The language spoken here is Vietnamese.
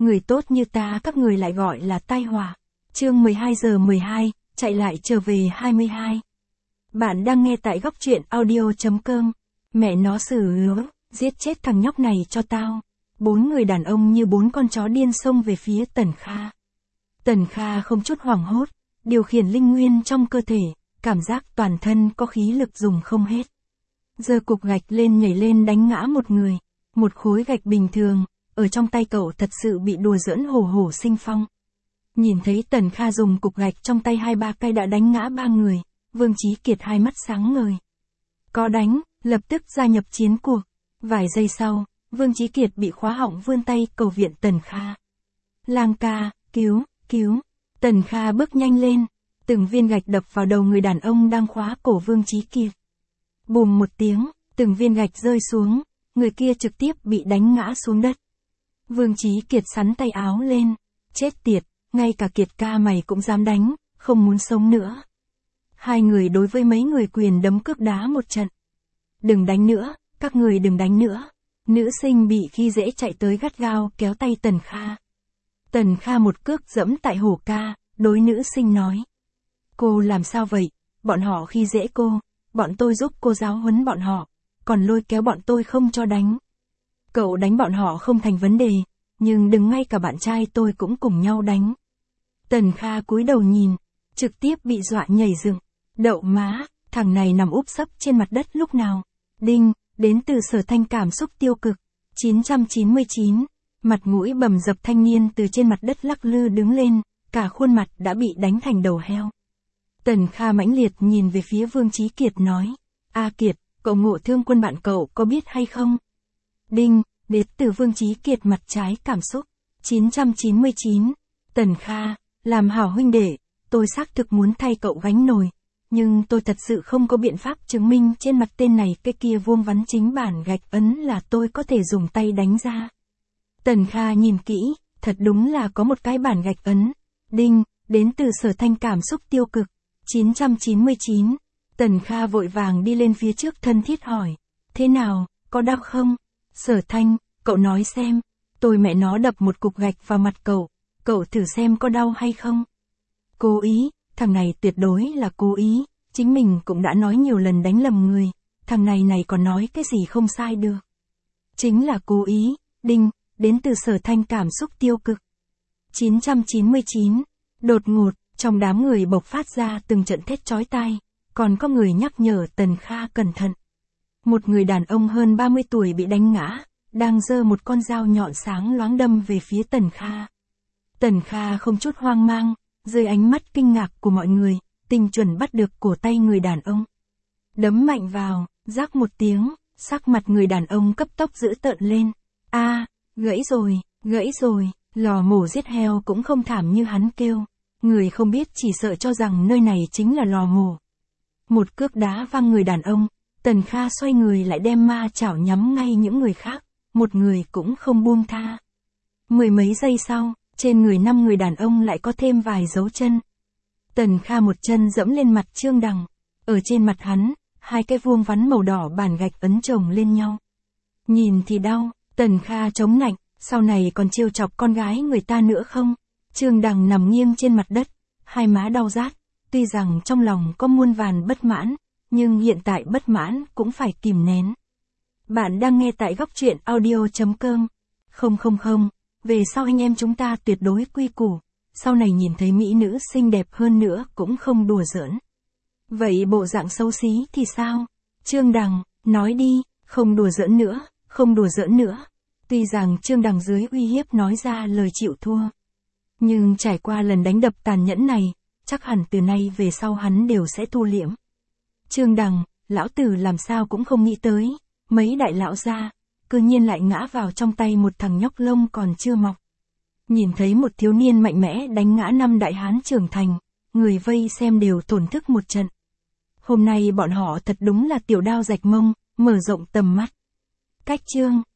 người tốt như ta các người lại gọi là tai họa. Chương 12 giờ 12, chạy lại trở về 22. Bạn đang nghe tại góc truyện audio.com. Mẹ nó xử lứa, giết chết thằng nhóc này cho tao. 4 người đàn ông như 4 con chó điên xông về phía Tần Kha. Tần Kha không chút hoảng hốt, điều khiển linh nguyên trong cơ thể, cảm giác toàn thân có khí lực dùng không hết. Giơ cục gạch lên nhảy lên đánh ngã một người, một khối gạch bình thường, ở trong tay cậu thật sự bị đùa giỡn hổ hổ sinh phong. Nhìn thấy Tần Kha dùng cục gạch trong tay 2-3 cây đã đánh ngã 3 người, Vương Chí Kiệt hai mắt sáng ngời. Có đánh, lập tức gia nhập chiến cuộc. Vài giây sau, Vương Chí Kiệt bị khóa họng vươn tay cầu viện Tần Kha. Lang ca, cứu, cứu. Tần Kha bước nhanh lên, từng viên gạch đập vào đầu người đàn ông đang khóa cổ Vương Chí Kiệt. Bùm một tiếng, từng viên gạch rơi xuống, người kia trực tiếp bị đánh ngã xuống đất. Vương Chí Kiệt sắn tay áo lên, chết tiệt, ngay cả Kiệt ca mày cũng dám đánh, không muốn sống nữa. Hai người đối với mấy người quyền đấm cước đá một trận. Đừng đánh nữa, các người đừng đánh nữa. Nữ sinh bị khi dễ chạy tới gắt gao kéo tay Tần Kha. Tần Kha một cước dẫm tại hổ ca, đối nữ sinh nói. Cô làm sao vậy, bọn họ khi dễ cô, bọn tôi giúp cô giáo huấn bọn họ, còn lôi kéo bọn tôi không cho đánh. Cậu đánh bọn họ không thành vấn đề, nhưng đừng ngay cả bạn trai tôi cũng cùng nhau đánh. Tần Kha cúi đầu nhìn, trực tiếp bị dọa nhảy dựng. Đậu má, thằng này nằm úp sấp trên mặt đất lúc nào. Đinh, đến từ Sở Thanh cảm xúc tiêu cực. 999, mặt mũi bầm dập thanh niên từ trên mặt đất lắc lư đứng lên, cả khuôn mặt đã bị đánh thành đầu heo. Tần Kha mãnh liệt nhìn về phía Vương Chí Kiệt nói, A Kiệt, cậu ngộ thương quân bạn cậu có biết hay không? Đinh, đến từ Vương Chí Kiệt mặt trái cảm xúc. 999, Tần Kha, làm hảo huynh đệ, tôi xác thực muốn thay cậu gánh nồi, nhưng tôi thật sự không có biện pháp chứng minh trên mặt tên này cái kia vuông vắn chính bản gạch ấn là tôi có thể dùng tay đánh ra. Tần Kha nhìn kỹ, thật đúng là có một cái bản gạch ấn. Đinh, đến từ Sở Thanh cảm xúc tiêu cực. 999, Tần Kha vội vàng đi lên phía trước thân thiết hỏi, thế nào, có đau không? Sở Thanh, cậu nói xem, tôi mẹ nó đập một cục gạch vào mặt cậu thử xem có đau hay không? Cố ý, thằng này tuyệt đối là cố ý, chính mình cũng đã nói nhiều lần đánh lầm người, thằng này còn nói cái gì không sai được. Chính là cố ý. Đinh, đến từ Sở Thanh cảm xúc tiêu cực. 999, đột ngột, trong đám người bộc phát ra từng trận thét chói tai, còn có người nhắc nhở Tần Kha cẩn thận. Một người đàn ông hơn 30 tuổi bị đánh ngã, đang giơ một con dao nhọn sáng loáng đâm về phía Tần Kha. Tần Kha không chút hoang mang, dưới ánh mắt kinh ngạc của mọi người, tinh chuẩn bắt được cổ tay người đàn ông. Đấm mạnh vào, rắc một tiếng, sắc mặt người đàn ông cấp tốc dữ tợn lên. Gãy rồi, lò mổ giết heo cũng không thảm như hắn kêu. Người không biết chỉ sợ cho rằng nơi này chính là lò mổ. Một cước đá văng người đàn ông, Tần Kha xoay người lại đem ma chảo nhắm ngay những người khác, một người cũng không buông tha. Mười mấy giây sau, trên người 5 người đàn ông lại có thêm vài dấu chân. Tần Kha một chân dẫm lên mặt Trương Đằng, ở trên mặt hắn, 2 cái vuông vắn màu đỏ bản gạch ấn chồng lên nhau. Nhìn thì đau, Tần Kha chống nạnh, sau này còn trêu chọc con gái người ta nữa không? Trương Đằng nằm nghiêng trên mặt đất, hai má đau rát, tuy rằng trong lòng có muôn vàn bất mãn, nhưng hiện tại bất mãn cũng phải kìm nén. Bạn đang nghe tại góc truyện audio.com. Không, về sau anh em chúng ta tuyệt đối quy củ, sau này nhìn thấy mỹ nữ xinh đẹp hơn nữa cũng không đùa giỡn. Vậy bộ dạng xấu xí thì sao? Trương Đằng, nói đi, không đùa giỡn nữa. Tuy rằng Trương Đằng dưới uy hiếp nói ra lời chịu thua, nhưng trải qua lần đánh đập tàn nhẫn này, chắc hẳn từ nay về sau hắn đều sẽ thu liễm. Trương Đằng, lão tử làm sao cũng không nghĩ tới, mấy đại lão gia, cư nhiên lại ngã vào trong tay một thằng nhóc lông còn chưa mọc. Nhìn thấy một thiếu niên mạnh mẽ đánh ngã 5 đại hán trưởng thành, người vây xem đều thổn thức một trận. Hôm nay bọn họ thật đúng là tiểu đao rạch mông, mở rộng tầm mắt. Cách chương